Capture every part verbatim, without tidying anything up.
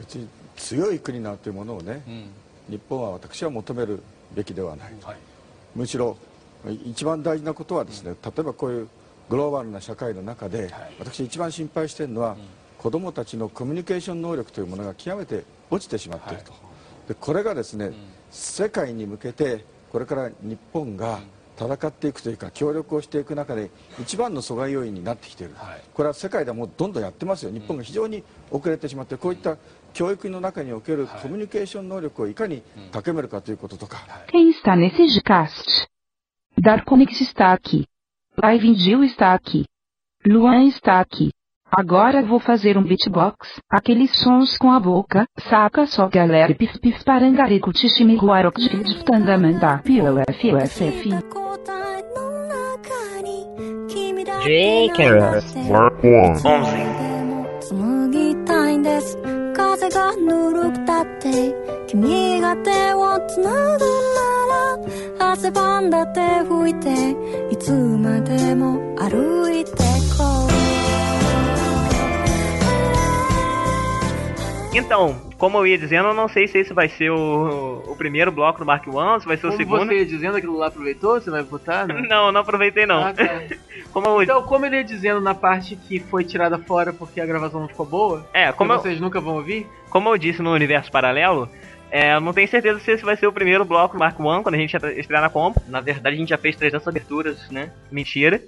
別に強い国なんていうものをね、うん、日本は私は求めるべきではない、はい、むしろ一番大事なことはですね、うん、例えばこういうグローバルな社会の中で、はい、私一番心配しているのは、うん、子どもたちのコミュニケーション能力というものが極めて落ちてしまっていると、はい、でこれがですね、うん、世界に向けてこれから日本が戦っていくというか協力をしていく中で一番の阻害要因になってきている、はい、これは世界ではもうどんどんやってますよ。日本が非常に遅れてしまって、こういった教育の中におけるコミュニケーション能力をいかに高めるかということとか。 Quem está nesse Gcast? Darkonix está aqui. Live está aqui. Luan está aqui. Agora vou fazer um beatbox, aqueles sons com a boca, saca só galera pif pif parangarico tishimiguarok tangamanda piola fiosf. Jcast Mark one. 風がぬるくたって君が手をつなぐなら汗ばんだ手拭いていつまでも歩いてこう Então, como eu ia dizendo, eu não sei se esse vai ser o, o primeiro bloco do Mark one, se vai ser como o segundo. Como você ia dizendo, aquilo lá aproveitou? Você vai botar? Né? Não, não aproveitei não. Ah, tá. Como eu... Então, como ele ia dizendo na parte que foi tirada fora porque a gravação não ficou boa, é, como que eu... vocês nunca vão ouvir? Como eu disse no Universo Paralelo, é, eu não tenho certeza se esse vai ser o primeiro bloco do Mark one, quando a gente estrear na Comp. Na verdade, a gente já fez trezentas aberturas, né? Mentira.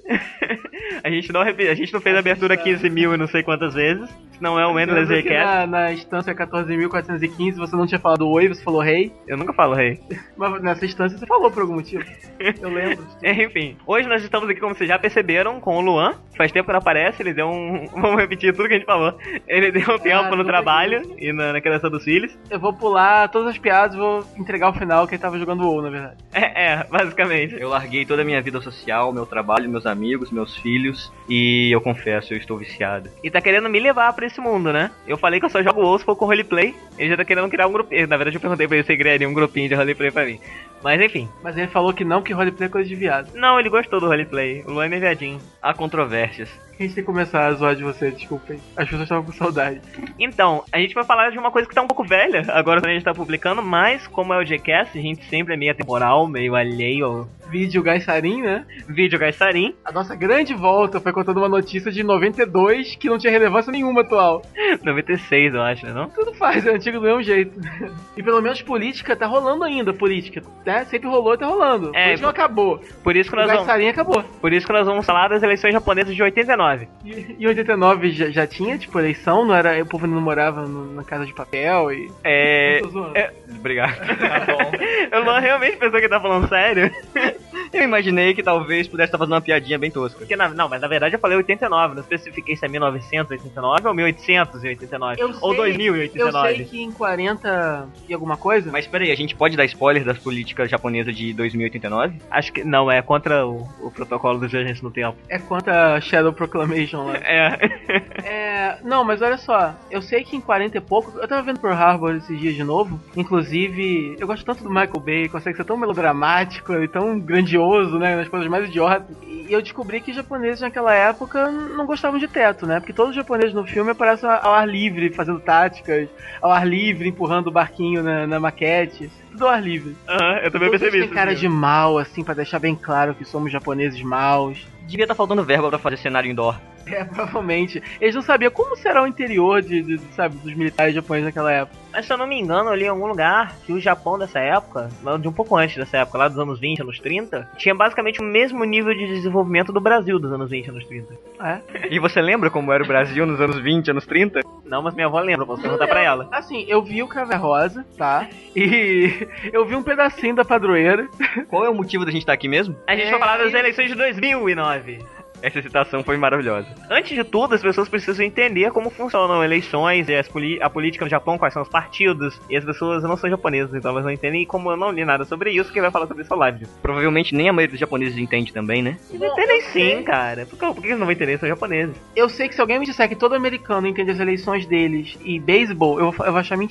a, gente não, a gente não fez a abertura quinze mil e não sei quantas vezes. Não é o Endless Jcast. Na, na instância quatorze mil quatrocentos e quinze você não tinha falado oi, você falou rei. Eu nunca falo rei. Mas nessa instância você falou por algum motivo. Eu lembro. Enfim, hoje nós estamos aqui, como vocês já perceberam, com o Luan. Faz tempo que não aparece, ele deu um... Vamos repetir tudo que a gente falou. Ele deu um tempo ah, no trabalho aqui. E na, na criação dos filhos. Eu vou pular todas as piadas e vou entregar o final que ele tava jogando WoW, na verdade. É, é, basicamente. Eu larguei toda a minha vida social, meu trabalho, meus amigos, meus filhos. E eu confesso, eu estou viciado. E tá querendo me levar pra esse mundo, né? Eu falei que eu só jogo WoW se for com roleplay. Ele já tá querendo criar um grupinho. Na verdade eu perguntei pra ele se ele criaria um grupinho de roleplay pra mim. Mas enfim. Mas ele falou que não, que roleplay é coisa de viado. Não, ele gostou do roleplay. O Luan é viadinho. Há controvérsias. A gente tem que começar a zoar de você, desculpem. As pessoas estavam com saudade. Então, a gente vai falar de uma coisa que tá um pouco velha, agora quando a gente tá publicando, mas como é o Gcast, a gente sempre é meio atemporal, meio alheio ao... Vídeo Gaisarim, né? Vídeo Gaisarim. A nossa grande volta foi contando uma notícia de noventa e dois que não tinha relevância nenhuma atual. noventa e seis, eu acho, não? Tudo faz, é antigo do mesmo jeito. E pelo menos política tá rolando ainda, política, né? Sempre rolou e tá rolando. É, política não acabou. Por isso que nós o Gaisarim vamos... acabou. Por isso que nós vamos falar das eleições japonesas de oitenta e nove. E em oitenta e nove já, já tinha, tipo, eleição? Não era, o povo não morava no, na casa de papel e... É... é... Obrigado. Tá bom. Eu não realmente pensou que ele tá falando sério. Eu imaginei que talvez pudesse estar fazendo uma piadinha bem tosca. Porque na, não, mas na verdade eu falei oitenta e nove, não especifiquei se é mil novecentos e oitenta e nove ou mil oitocentos e oitenta e nove. Eu ou sei, dois mil e oitenta e nove. Eu sei que em quarenta e alguma coisa... Mas peraí, a gente pode dar spoiler das políticas japonesas de dois mil e oitenta e nove? Acho que não, é contra o, o protocolo dos viajantes no tempo. É contra a Shadow Proclamation lá. É. é. Não, mas olha só, eu sei que em quarenta e pouco, eu tava vendo Pearl Harbor esses dias de novo, inclusive, eu gosto tanto do Michael Bay, consegue ser tão melodramático e tão grandioso, né, nas coisas mais idiotas. E eu descobri que os japoneses naquela época não gostavam de teto, né? Porque todos os japoneses no filme aparecem ao ar livre, fazendo táticas, ao ar livre, empurrando o barquinho na, na maquete. Tudo ao ar livre. Aham, eu também percebi isso. Tem cara de mal, assim, pra deixar bem claro que somos japoneses maus. Devia estar faltando verba pra fazer cenário indoor. É, provavelmente. Eles não sabiam como será o interior de, de, sabe, dos militares japoneses naquela época. Mas se eu não me engano, eu li em algum lugar que o Japão dessa época, de um pouco antes dessa época, lá dos anos vinte, anos trinta, tinha basicamente o mesmo nível de desenvolvimento do Brasil dos anos vinte, anos trinta. É? E você lembra como era o Brasil nos anos vinte, anos trinta? Não, mas minha avó lembra, posso perguntar pra ela. Assim, eu vi o Caverna Rosa, tá? E eu vi um pedacinho da padroeira. Qual é o motivo da gente estar aqui mesmo? A gente é, vai falar das é... eleições de dois mil e nove. Essa citação foi maravilhosa. Antes de tudo, as pessoas precisam entender como funcionam eleições e as a política no Japão, quais são os partidos. E as pessoas não são japonesas, então elas não entendem. E como eu não li nada sobre isso, quem vai falar sobre isso é live. Provavelmente nem a maioria dos japoneses entende também, né? Eles não, entendem sim, cara. Por que, por que eles não vão entender? Eles são japoneses. Eu sei que se alguém me disser que todo americano entende as eleições deles e beisebol, eu, eu vou achar mentira.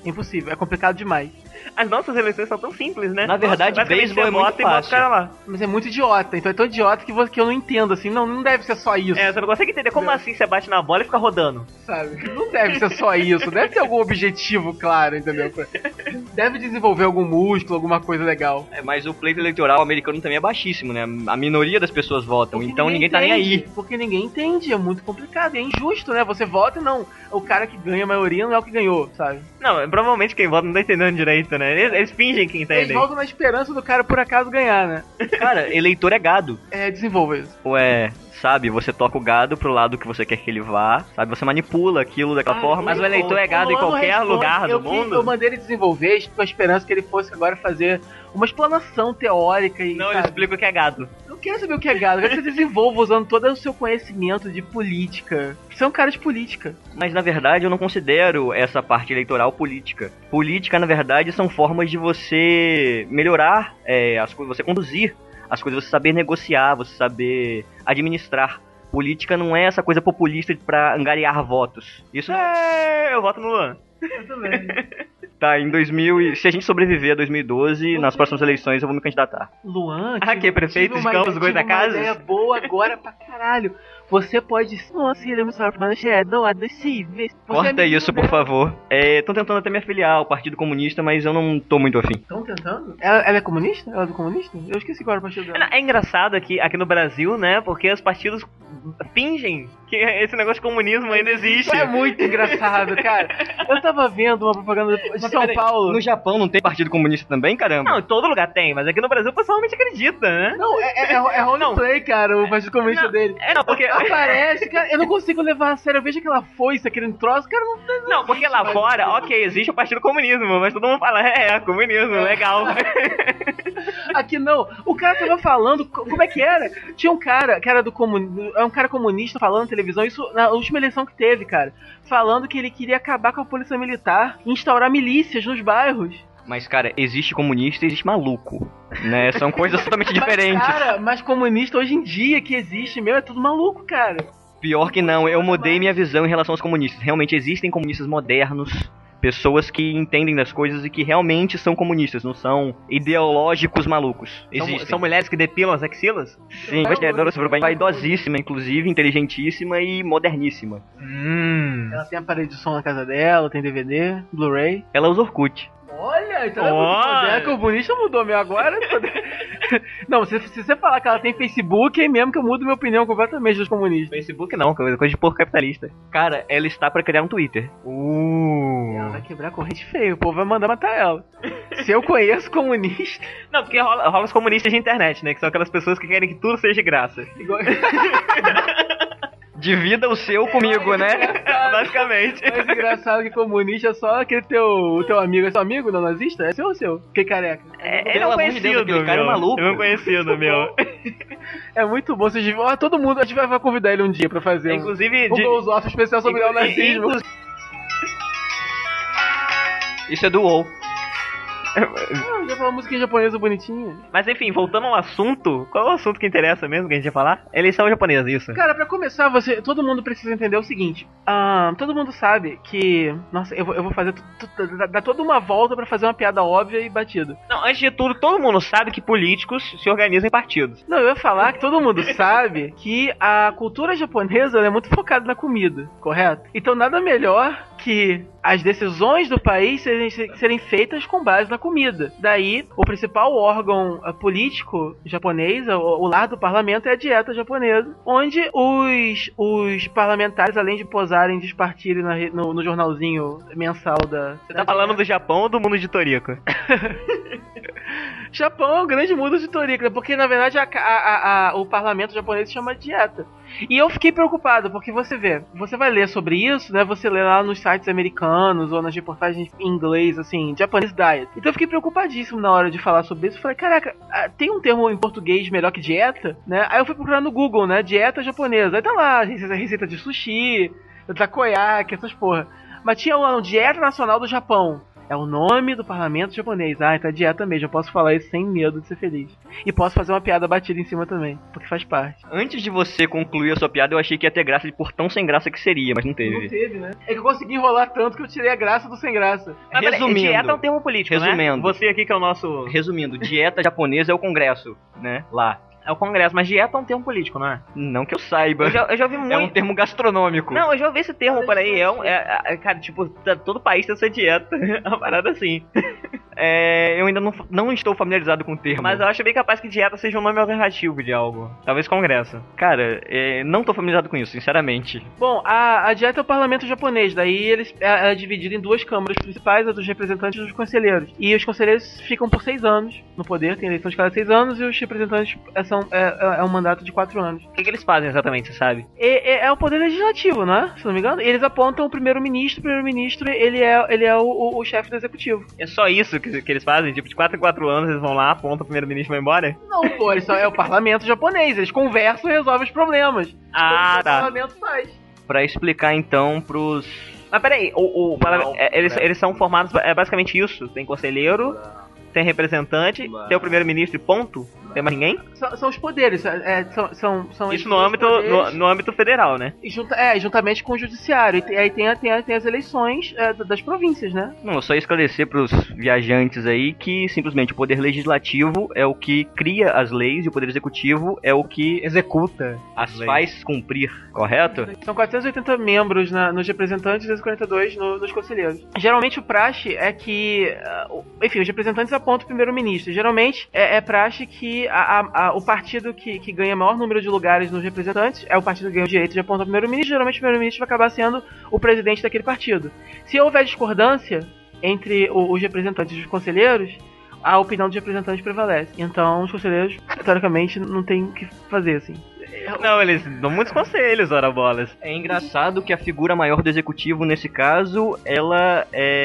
É impossível, é complicado demais. As nossas eleições são tão simples, né? Na verdade, Nossa, beisebol é muito bota e bota o fácil. cara lá. Mas é muito idiota, então é tão idiota que, vo- que eu não entendo, assim, não, não deve ser só isso, É, você não consegue entender como Não. assim você bate na bola e fica rodando. sabe? Não deve ser só isso, deve ter algum objetivo claro, entendeu? Deve desenvolver algum músculo, alguma coisa legal. É, mas o pleito eleitoral americano também é baixíssimo, né? A minoria das pessoas votam, Porque então ninguém tá nem entende, aí. Porque ninguém entende, é muito complicado, é injusto, né? Você vota e não, o cara que ganha a maioria não é o que ganhou, sabe? Não, provavelmente quem vota não tá entendendo direito, né? Eles, eles fingem que Eles entendem. votam na esperança do cara por acaso ganhar, né? Cara, eleitor é gado. É, desenvolva isso. Ou é, sabe, você toca o gado pro lado que você quer que ele vá, sabe? Você manipula aquilo daquela Ah, forma. Mas o eleitor é gado em Luan não qualquer responde. lugar do eu, mundo? Eu mandei ele desenvolver com a esperança que ele fosse agora fazer uma explanação teórica e. Não, ele sabe? explica o que é gado. Eu quero saber o que é gado, eu quero que você desenvolva usando todo o seu conhecimento de política. Você é um cara de política. Mas na verdade eu não considero essa parte eleitoral política. Política, na verdade, são formas de você melhorar é, as coisas, você conduzir as coisas, você saber negociar, você saber administrar. Política não é essa coisa populista pra angariar votos. Isso É, eu voto no Luan. Eu também. tá em dois mil e se a gente sobreviver a dois mil e doze, nas próximas eleições eu vou me candidatar. Luan, Ah, que é prefeito de Campos tive uma Goytacazes? ideia boa agora pra caralho. Você pode. Nossa, ele me surpreende, não é admissível. Corta isso, por favor. Estão tentando até me afiliar ao Partido Comunista, mas eu não tô muito afim. Estão tentando? Ela, ela é comunista? Ela é do comunista? Eu esqueci qual era o partido dela. É engraçado aqui, aqui no Brasil, né? Porque os partidos fingem que esse negócio de comunismo ainda existe. Isso é muito engraçado, cara. Eu tava vendo uma propaganda de São Paulo. No Japão não tem Partido Comunista também, caramba? Não, em todo lugar tem, mas aqui no Brasil o pessoal realmente acredita, né? Não, é, é, é roleplay, cara, o partido comunista Não, dele. É, não, porque... Aparece, cara, eu não consigo levar a sério. Eu vejo aquela foice, aquele troço, cara, não tem. Não, porque lá fora, ok, existe o Partido Comunismo, mas todo mundo fala, é, é comunismo, legal. Aqui não. O cara tava falando, co- como é que era? Tinha um cara, que era do comunismo, é um cara comunista falando na televisão, isso na última eleição que teve, cara. Falando que ele queria acabar com a polícia militar e instaurar milícias nos bairros. Mas, cara, existe comunista e existe maluco, né? São coisas totalmente diferentes. Mas, cara, mas comunista hoje em dia que existe, meu, é tudo maluco, cara. Pior que não, eu mudei minha visão em relação aos comunistas. Realmente existem comunistas modernos, pessoas que entendem das coisas e que realmente são comunistas, não são ideológicos malucos. São, Existem. são mulheres que depilam as axilas? Sim, vaidosíssima, inclusive, inteligentíssima e moderníssima. Hum. Ela tem aparelho de som na casa dela, tem D V D, Blu-ray. Ela usa Orkut. Olha, então é muito Olha. moderno, que o comunista mudou meu agora. Não, se, se você falar que ela tem Facebook, é mesmo que eu mudo minha opinião completamente dos comunistas. Facebook não, coisa coisa de porco capitalista. Cara, ela está pra criar um Twitter. Uh. Ela vai quebrar a corrente feio, o povo vai mandar matar ela. Se eu conheço comunista. Não, porque rola, rola os comunistas de internet, né? Que são aquelas pessoas que querem que tudo seja de graça. Igual... Divida o seu comigo, né? Basicamente. Mais engraçado que comunista é só aquele teu, o teu amigo. É seu amigo, não nazista? É seu ou seu? Que careca. É, ele é Pelo um amor de Deus, conhecido, aquele cara é meu. maluco. Ele é um conhecido, meu. É muito bom. Vocês deviam... ah, todo mundo, a gente vai vai convidar ele um dia pra fazer um, Inclusive, um de- Gols Off especial sobre o Inclu- nazismo. Isso é do WoW. Ah, já falou uma musiquinha japonesa bonitinha. Mas enfim, voltando ao assunto, qual é o assunto que interessa mesmo que a gente ia falar? Eleição japonesa, isso. Cara, pra começar, você, todo mundo precisa entender o seguinte. ah, todo mundo sabe que... Nossa, eu vou, eu vou fazer... tu- tu- dar- dar toda uma volta pra fazer uma piada óbvia e batida. Não, antes de tudo, todo mundo sabe que políticos se organizam em partidos. Não, eu ia falar que todo mundo sabe que a cultura japonesa ela é muito focada na comida, correto? Então nada melhor que as decisões do país serem, serem feitas com base na comida. Daí, o principal órgão uh, político japonês, o, o lar do parlamento, é a dieta japonesa, onde os, os parlamentares, além de posarem, despartirem na re- no, no jornalzinho mensal da... Você tá falando do Japão ou do mundo de Toriko? Japão é um grande mundo de Toriko, né? Porque na verdade a, a- a- a- o parlamento japonês se chama dieta. E eu fiquei preocupado, porque você vê, você vai ler sobre isso, né? Você lê lá nos sites americanos ou nas reportagens em inglês, assim, Japanese Diet. Então eu fiquei preocupadíssimo na hora de falar sobre isso. Falei, caraca, ah, tem um termo em português melhor que dieta, né? Aí eu fui procurar no Google, né? Dieta japonesa. Aí tá lá, receita, receita de sushi, takoyaki, essas porra. Mas tinha lá, um Dieta Nacional do Japão. É o nome do parlamento japonês. Ah, então é dieta mesmo. Eu posso falar isso sem medo de ser feliz. E posso fazer uma piada batida em cima também, porque faz parte. Antes de você concluir a sua piada, eu achei que ia ter graça de por tão sem graça que seria, mas não teve. Não teve, né? É que eu consegui enrolar tanto que eu tirei a graça do sem graça. Mas, Resumindo. dieta é um termo político, Resumindo. né? Você aqui que é o nosso... Resumindo, dieta japonesa é o congresso, né? Lá. É o congresso, mas dieta é um termo político, não é? Não que eu saiba. Eu já, eu já ouvi muito... É um termo gastronômico. Não, eu já ouvi esse termo por aí. É um, é, é, cara, tipo, tá, todo país tem sua dieta. É uma parada assim. É, eu ainda não, não estou familiarizado com o termo. Mas eu acho bem capaz que dieta seja um nome alternativo de algo. Talvez congresso. Cara, é, não estou familiarizado com isso, sinceramente. Bom, a, a dieta é o parlamento japonês. Daí eles, é, é dividido em duas câmaras principais, a dos representantes e dos conselheiros. E os conselheiros ficam por seis anos no poder, tem eleição de cada seis anos, e os representantes é, são, é, é um mandato de quatro anos. O que, que eles fazem exatamente, você sabe? É, é, é o poder legislativo, né? Se não me engano. Eles apontam o primeiro-ministro, o primeiro-ministro ele é, ele é o, o, o chefe do executivo. É só isso que, que eles fazem? Tipo, de quatro em quatro anos eles vão lá, apontam o primeiro-ministro e vão embora? Não, pô, eles são, é o parlamento japonês. Eles conversam e resolvem os problemas. Ah, o tá. O parlamento faz. Pra explicar então pros... Mas peraí, o, o, Não, é, eles, é. eles são formados, é basicamente isso. Tem conselheiro, tem representante, tem o primeiro-ministro e ponto? Tem mais ninguém? São, são os poderes, é, são, são, são Isso no âmbito, no, no âmbito federal, né? E junta, é, juntamente com o judiciário. E tem, aí tem, tem, tem as eleições é, das províncias, né? Não, eu só ia esclarecer pros viajantes aí que simplesmente o poder legislativo é o que cria as leis e o poder executivo é o que Executa as faz cumprir, correto? São quatrocentos e oitenta membros na, nos representantes e duzentos e quarenta e dois no, nos conselheiros. Geralmente o praxe é que, uh, enfim, os representantes apontam o primeiro-ministro. Geralmente é, é praxe que A, a, a, o partido que, que ganha maior número de lugares nos representantes é o partido que ganha o direito de apontar o primeiro-ministro. Geralmente o primeiro-ministro vai acabar sendo o presidente daquele partido. Se houver discordância entre o, os representantes e os conselheiros, a opinião dos representantes prevalece. Então os conselheiros, teoricamente, não tem o que fazer, assim. Não, eles dão muitos conselhos, ora bolas. É engraçado que a figura maior do executivo, nesse caso, ela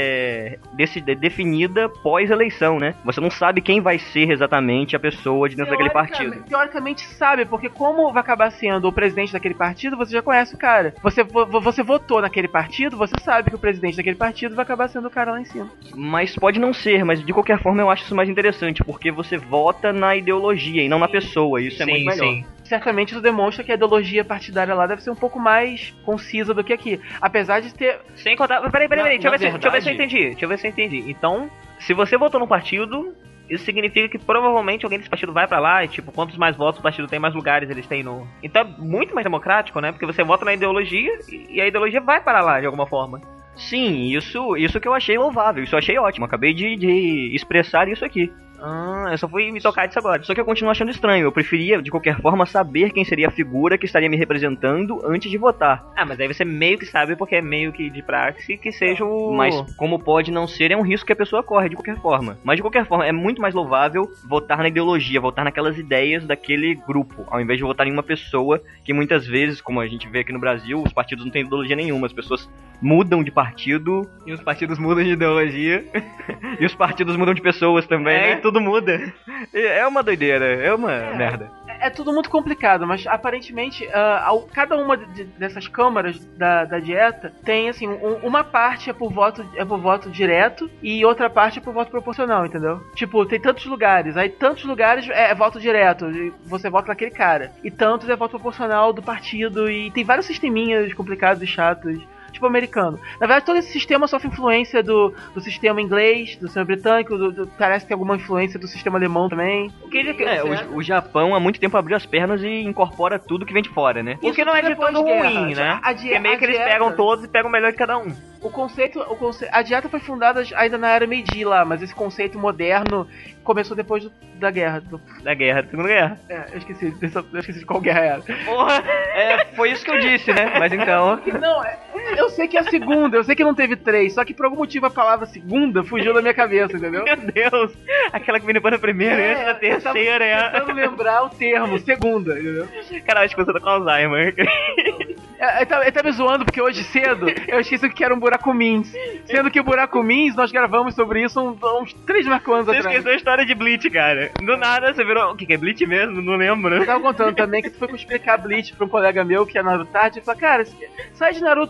é decide, definida pós-eleição, né? Você não sabe quem vai ser exatamente a pessoa de dentro daquele partido. Teoricamente sabe, porque como vai acabar sendo o presidente daquele partido, você já conhece o cara. Você, você votou naquele partido, você sabe que o presidente daquele partido vai acabar sendo o cara lá em cima. Mas pode não ser, mas de qualquer forma eu acho isso mais interessante, porque você vota na ideologia e não na pessoa, isso é Sim, muito melhor. sim. Certamente isso demonstra que a ideologia partidária lá deve ser um pouco mais concisa do que aqui. Apesar de ter... Sem contar... Peraí, peraí, peraí, deixa, eu ver se- verdade- deixa eu ver se eu entendi. Deixa eu ver se eu entendi. Então, se você votou no partido, isso significa que provavelmente alguém desse partido vai pra lá e, tipo, quantos mais votos o partido tem, mais lugares eles têm no... Então é muito mais democrático, né? Porque você vota na ideologia e a ideologia vai para lá, de alguma forma. Sim, isso, isso que eu achei louvável, isso eu achei ótimo, acabei de, de expressar isso aqui. Ah, eu só fui me tocar disso agora. Só que eu continuo achando estranho, eu preferia, de qualquer forma, saber quem seria a figura que estaria me representando antes de votar. Ah, mas aí você meio que sabe, porque é meio que de praxe, que seja o... Mas como pode não ser, é um risco que a pessoa corre, de qualquer forma. Mas de qualquer forma, é muito mais louvável votar na ideologia, votar naquelas ideias daquele grupo, ao invés de votar em uma pessoa que muitas vezes, como a gente vê aqui no Brasil, os partidos não têm ideologia nenhuma, as pessoas mudam de partido, E os partidos mudam de ideologia. e os partidos mudam de pessoas também, É, né? e tudo muda. É uma doideira, é uma merda. É, é tudo muito complicado, mas aparentemente ah, ao- cada uma de- dessas câmaras da, da dieta tem assim, um- uma parte é por voto é por voto direto e outra parte é por voto proporcional, entendeu? Tipo, tem tantos lugares, aí tantos lugares é, é voto direto, e você vota naquele cara, e tantos é voto proporcional do partido, e tem vários sisteminhas complicados e chatos. Tipo americano. Na verdade, todo esse sistema sofre influência do, do sistema inglês, do sistema britânico, do, do- parece que tem alguma influência do sistema alemão também. O que ele... É, o, o Japão há muito tempo abriu as pernas e incorpora tudo que vem de fora, né? O que não é de todo ruim, né? A, die- Porque meio a que eles dieta- pegam todos e pegam o melhor de cada um. O conceito, o conce... A dieta foi fundada ainda na era Meiji lá, mas esse conceito moderno começou depois do- da guerra. Do... Da guerra, da Segunda Guerra. É, eu esqueci, dessa- eu esqueci de qual guerra era. Porra! É, foi isso que eu disse, né? Mas então... Não, é- eu sei que é a segunda, eu sei que não teve três, só que por algum motivo a palavra segunda fugiu da minha cabeça, entendeu? Meu Deus! Aquela que vem depois da primeira, É, essa da eu tava terceira é tentando lembrar o termo, segunda, entendeu? Cara, acho que você tá com Alzheimer. É, Ele tá, ele tá me zoando porque hoje cedo eu esqueci o que era um buraco Mins. Sendo que o buraco Mins nós gravamos sobre isso uns, uns três marcos anos Você atrás. esqueceu a história de Bleach, cara. Do nada você virou... O que que é Bleach mesmo? Não lembro, Eu né? tava contando também que tu foi explicar Bleach pra um colega meu que é Naruto tarde e falou, cara, sai de Naruto,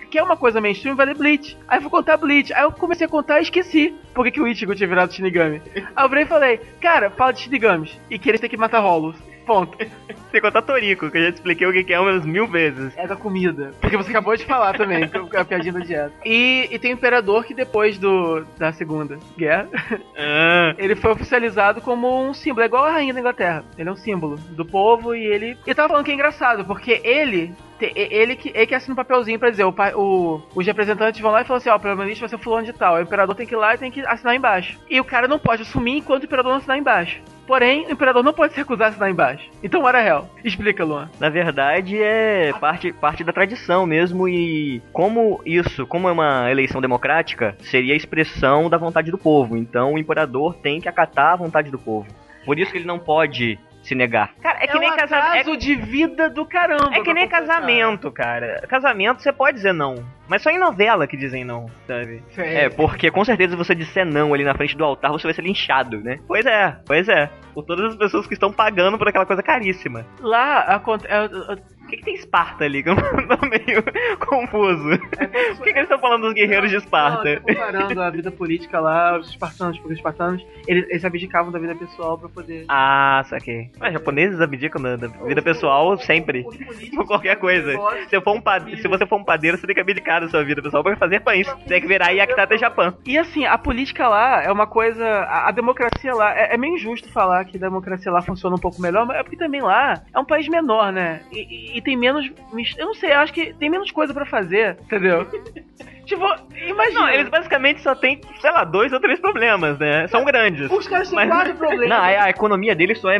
quer uma coisa mainstream, vai ler Bleach. Aí eu fui contar Bleach. Aí eu comecei a contar e esqueci porque que o Ichigo tinha virado Shinigami. Aí eu virei e falei, cara, fala de Shinigamis. E que eles têm que matar Hollows. Ponto. Você contar Toriko, que eu já te expliquei o que é umas mil vezes. É da comida. Porque você acabou de falar também, que é a piadinha da dieta. E, e tem o Imperador que depois do, da Segunda Guerra, ah. ele foi oficializado como um símbolo. É igual a Rainha da Inglaterra. Ele é um símbolo do povo e ele... E tava falando que é engraçado, porque ele... Ele que, ele que assina um papelzinho pra dizer, o, o, os representantes vão lá e falam assim, ó, o primeiro-ministro vai ser fulano de tal, o imperador tem que ir lá e tem que assinar embaixo. E o cara não pode assumir enquanto o imperador não assinar embaixo. Porém, o imperador não pode se recusar a assinar embaixo. Então, what the hell? Explica, Luan. Na verdade, é parte, parte da tradição mesmo, e como isso, como é uma eleição democrática, seria a expressão da vontade do povo. Então, o imperador tem que acatar a vontade do povo. Por isso que ele não pode... se negar. Cara, é, é que nem um casamento. É de vida do caramba. É que nem casamento, cara. Casamento você pode dizer não. Mas só em novela que dizem não, sabe? Sim. É, porque com certeza se você disser não ali na frente do altar, você vai ser linchado, né? Pois é, pois é. Por todas as pessoas que estão pagando por aquela coisa caríssima. Lá, acontece... O que, que tem Esparta ali? Que eu tô meio confuso. É, por que, que eles estão falando dos guerreiros não, de Esparta? Não, comparando a vida política lá, os espartanos, porque os espartanos, eles, eles abdicavam da vida pessoal pra poder... Ah, saquei. Mas japoneses abdicam da, da vida pessoal sempre. Por qualquer coisa. Se, eu for um pade... Se você for um padeiro, você tem que abdicar da sua vida pessoal pra fazer pães. Você tem que virar Yakitate Japão. E assim, a política lá é uma coisa... A, a democracia lá... É, é meio injusto falar que a democracia lá funciona um pouco melhor, mas é porque também lá é um país menor, né? E, e E tem menos... Eu não sei, eu acho que tem menos coisa pra fazer, entendeu? Tipo, imagina. Não, eles basicamente só tem, sei lá, dois ou três problemas, né? São grandes. Os caras têm mas... quatro problemas. Não, a, a economia deles só é...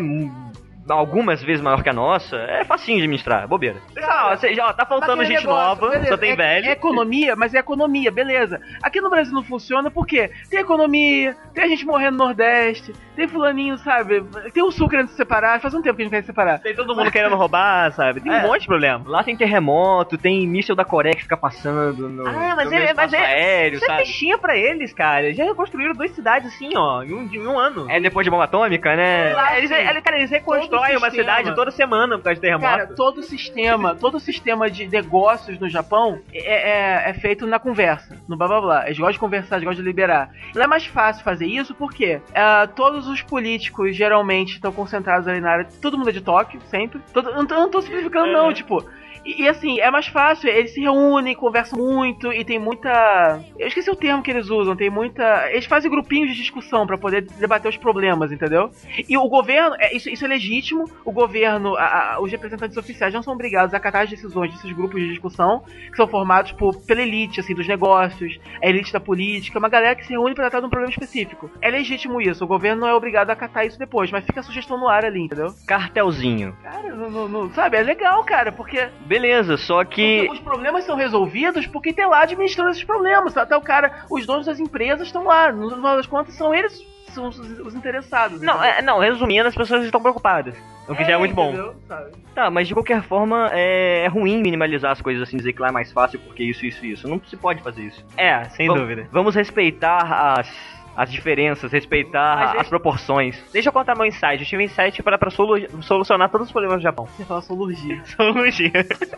algumas vezes maior que a nossa, é facinho de administrar, bobeira. Cara, ó, já, ó, tá faltando gente negócio, nova, beleza, só tem é, velho. É economia, mas é economia, beleza. Aqui no Brasil não funciona porque tem economia, tem a gente morrendo no Nordeste, tem fulaninho, sabe? Tem o Sul querendo se separar, faz um tempo que a gente quer se separar. Tem todo mundo querendo roubar, sabe? Tem é. um monte de problema. Lá tem terremoto, tem míssil da Coreia que fica passando no, ah, mas no é, mas é, aéreo, isso sabe? é fichinha pra eles, cara. Já reconstruíram duas cidades assim, ó, em um, em um ano. É depois de bomba atômica, né? Lá, eles, eles, cara, eles reconstroem uma cidade toda semana por causa de terremoto. Cara, todo o sistema, todo o sistema de negócios no Japão é, é, é feito na conversa, no blá blá blá. Eles gostam de conversar, eles gostam de liberar. Não é mais fácil fazer isso porque uh, todos os políticos geralmente estão concentrados ali na área. Todo mundo é de Tóquio, sempre. Todo, não, não tô simplificando, não, tipo. E, e assim, é mais fácil, eles se reúnem, conversam muito e tem muita... Eu esqueci o termo que eles usam, tem muita... Eles fazem grupinhos de discussão pra poder debater os problemas, entendeu? E o governo, é, isso, isso é legítimo, o governo, a, a, os representantes oficiais não são obrigados a acatar as decisões desses grupos de discussão, que são formados por, pela elite, assim, dos negócios, a elite da política, uma galera que se reúne pra tratar de um problema específico. É legítimo isso, o governo não é obrigado a acatar isso depois, mas fica a sugestão no ar ali, entendeu? Cartelzinho. Cara, não, não, não, sabe, é legal, cara, porque... Beleza, só que... Os problemas são resolvidos porque tem lá administrando esses problemas. Até o cara, os donos das empresas estão lá. No final das contas, são eles são os, os interessados. Não, é, não, resumindo, as pessoas estão preocupadas. O que é, já é muito bom. Sabe? Tá, mas de qualquer forma, é, é ruim minimalizar as coisas assim, dizer que lá é mais fácil porque isso, isso, isso. Não se pode fazer isso. É, sem vamos, dúvida. Vamos respeitar as... as diferenças, respeitar as proporções. Deixa eu contar meu insight. Eu tive um insight para, para solu- solucionar todos os problemas do Japão. Você fala solugia. Solugia.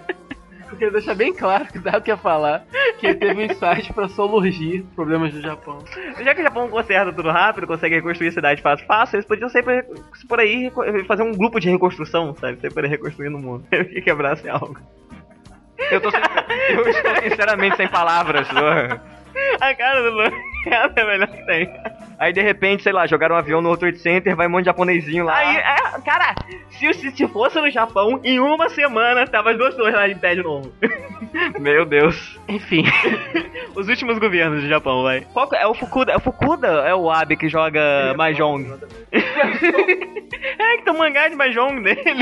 Eu queria deixar bem claro que dá o que ia falar, que ele teve um insight pra soluir problemas do Japão. Já que o Japão conserta tudo rápido, consegue reconstruir a cidade fácil, fácil, eles podiam sempre por aí fazer um grupo de reconstrução, sabe? Sempre reconstruir no mundo. Eu que quebrasse algo. Eu tô sem... Eu estou sinceramente sem palavras. A cara do Luan é a melhor que tem. Aí de repente, sei lá, jogaram um avião no World Trade Center, vai um monte de japonesinho lá. Aí, é, cara, se, se, se fosse no Japão, em uma semana tava as duas torres lá de pé de novo. Meu Deus. Enfim. Os últimos governos do Japão, vai. Qual é o Fukuda? É o Fukuda? É o Abe que joga é, Mahjong? É que tem um mangá de Mahjong dele.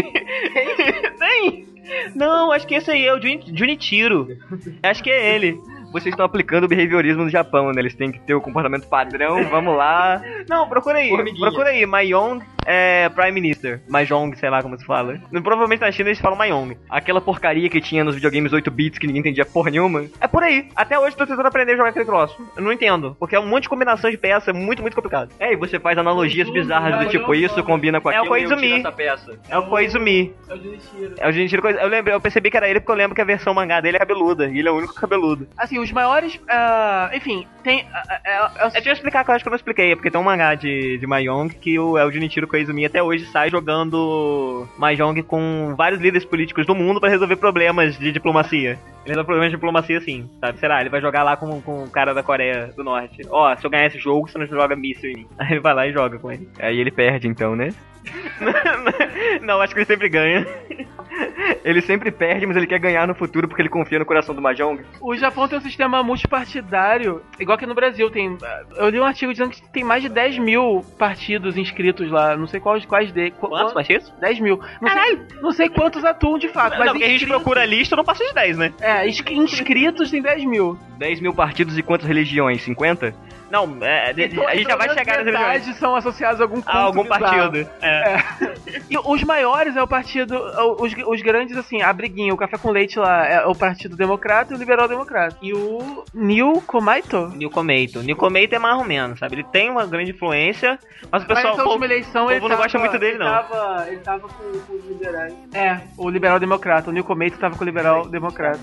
Tem? Não, acho que esse aí é o Jun- Junichiro. Acho que é ele. Vocês estão aplicando o behaviorismo no Japão, né? Eles têm que ter o comportamento padrão, vamos lá. Não, procura aí, Formiguinha. procura aí, Mahjong, é Prime Minister. Mahjong, sei lá como se fala. Provavelmente na China eles falam Mahjong. Aquela porcaria que tinha nos videogames oito bits que ninguém entendia porra nenhuma. É por aí. Até hoje eu tô tentando aprender a jogar aquele troço. Eu não entendo. Porque é um monte de combinação de peça, muito, muito complicado. É, e você faz analogias bizarras do tipo, isso combina com aquilo. É o Koizumi. É o Koizumi. É o Junichiro. É o Junichiro. Eu lembro, eu percebi que era ele porque eu lembro que a versão mangá dele é cabeluda. E ele é o único cabeludo. Assim, os maiores. Uh, enfim, tem. Uh, uh, uh, é, deixa eu explicar que eu acho que eu não expliquei. É porque tem um mangá de, de Mahjong que o, é o Junichiro Koizumi até hoje sai jogando Mahjong com vários líderes políticos do mundo pra resolver problemas de diplomacia. Ele resolve problemas de diplomacia assim, sabe? Será? Ele vai jogar lá com, com o cara da Coreia do Norte. Ó, oh, se eu ganhar esse jogo, você não joga míssil em mim. Aí ele vai lá e joga com ele. Aí ele perde então, né? Não, acho que ele sempre ganha. Ele sempre perde, mas ele quer ganhar no futuro porque ele confia no coração do Mahjong. O Japão tem um sistema multipartidário, igual que no Brasil tem. Eu li um artigo dizendo que tem mais de dez mil partidos inscritos lá. Não sei quais, quais de. Quantos partidos? dez mil. Não sei, não sei quantos atuam de fato. Não, mas não, porque a gente procura a lista, não passa de dez, né? É, inscritos tem dez mil. dez mil partidos e quantas religiões? cinquenta? Não, é, então, a gente já vai chegar nas religiões. São associados a algum culto a algum partido. É. É. E os maiores é o partido, os, os grandes, assim, a briguinha, o café com leite lá é o Partido Democrata e o Liberal Democrata. E o New Komeito? New Komeito. New Komeito é mais ou menos, sabe? Ele tem uma grande influência, mas o pessoal mas essa última eleição, o povo ele não gosta muito dele, ele não. Tava, ele tava com, com os liberais. É, o Liberal Democrata. O New Komeito tava com o Liberal Democrata.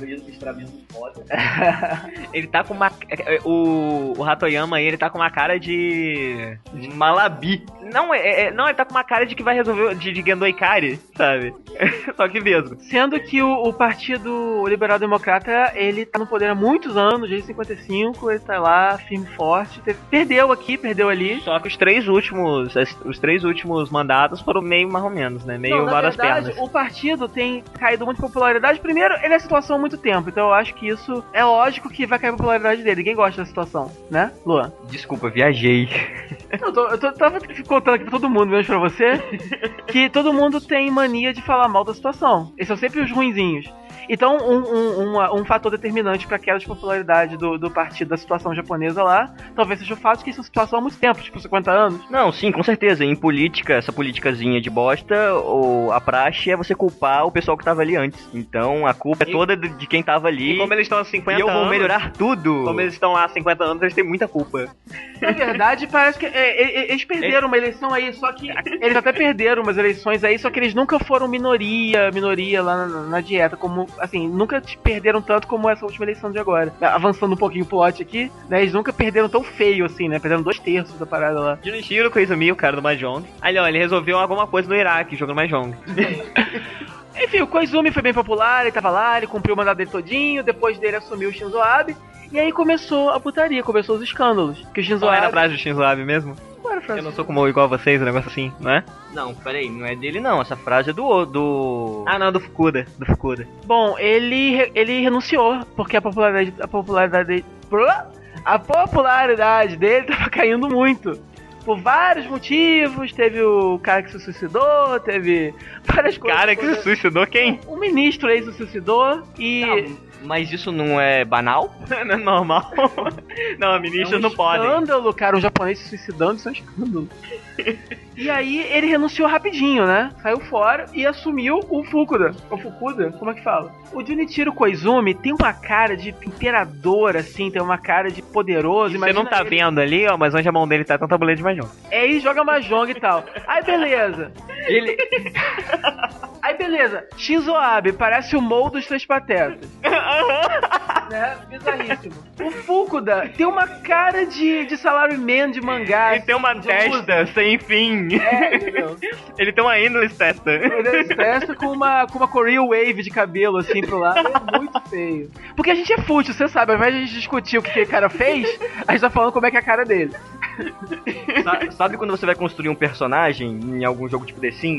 Ele tá com uma... O, o Hatoyama aí, ele tá com uma cara de... Malabi. Não, é, é, não, ele tá com uma cara de que vai resolver... De, de Gendo Ikari, sabe? Só que mesmo. Sendo que o, o Partido Liberal Democrata, ele tá no poder há muitos anos, desde cinquenta e cinco, ele tá lá, firme e forte. Teve, perdeu aqui, perdeu ali. Só que os três últimos... Os três últimos mandatos foram meio mais ou menos, né? Meio lá das pernas. O partido tem caído muito em popularidade. Primeiro, ele é a situação há muito tempo, então eu acho que isso é lógico que vai cair a popularidade dele. Ninguém gosta da situação, né, Luan? Desculpa, viajei. Eu, tô, eu tô, tava contando aqui pra todo mundo, mesmo pra você, que todo mundo tem mania de falar mal da situação. Eles são sempre os ruinzinhos. Então, um, um, um, um fator determinante para a queda de popularidade do, do partido, da situação japonesa lá, talvez seja o fato de que isso é uma situação há muito tempo, tipo cinquenta anos. Não, sim, com certeza. Em política, essa politicazinha de bosta, ou a praxe é você culpar o pessoal que tava ali antes. Então, a culpa e... é toda de, de quem tava ali. E como eles estão há cinquenta anos... E eu vou melhorar tudo. Como eles estão lá há cinquenta anos, eles têm muita culpa. Na verdade, parece que é, é, eles perderam uma eleição aí, só que... Eles até perderam umas eleições aí, só que eles nunca foram minoria, minoria lá na, na dieta, como, assim, nunca perderam tanto como essa última eleição de agora. Avançando um pouquinho o plot aqui, né, eles nunca perderam tão feio assim, né, perderam dois terços da parada lá. Junichiro Koizumi, o cara do Mahjong. Ali, ó, ele resolveu alguma coisa no Iraque, jogando Mahjong. Enfim, o Koizumi foi bem popular, ele tava lá, ele cumpriu o mandato dele todinho, depois dele assumiu o Shinzo Abe, e aí começou a putaria, começou os escândalos. Que o Shinzo Qual Abe... era a frase do Shinzo Abe mesmo? Qual era a frase? Eu não sou como igual a vocês, um negócio assim, não é? Não, peraí, não é dele não, essa frase é do... do... Ah não, do Fukuda, do Fukuda. Bom, ele, ele renunciou, porque a popularidade, a popularidade, a popularidade dele tava caindo muito. Por vários motivos, teve o cara que se suicidou, teve várias coisas. Cara que se suicidou, quem? O ministro aí se suicidou e... Não. Mas isso não é banal? Não é normal? Não, ministros é um não podem. Escândalo, cara, um japonês se suicidando, isso é um escândalo. E aí ele renunciou rapidinho, né? Saiu fora e assumiu o Fukuda. O Fukuda? Como é que fala? O Junichiro Koizumi tem uma cara de imperador, assim, tem uma cara de poderoso. Você não tá ele... vendo ali, ó, mas onde a mão dele tá, tem um tabuleiro de Mahjong. É, ele joga Mahjong e tal. Aí beleza. Ele... Aí beleza. Shinzo Abe parece o Mou dos Três Patetas. Né? Bizarríssimo. O Fukuda tem uma cara de, de salaryman de mangá. Ele tem uma testa uso. sem fim. É, entendeu? Ele tem uma endless testa. Endless testa com uma, com uma Korean wave de cabelo assim pro lado. É muito feio. Porque a gente é fútil, você sabe. Ao invés de a gente discutir o que aquele cara fez, a gente tá falando como é que é a cara dele. Sabe, sabe quando você vai construir um personagem em algum jogo tipo The Sims?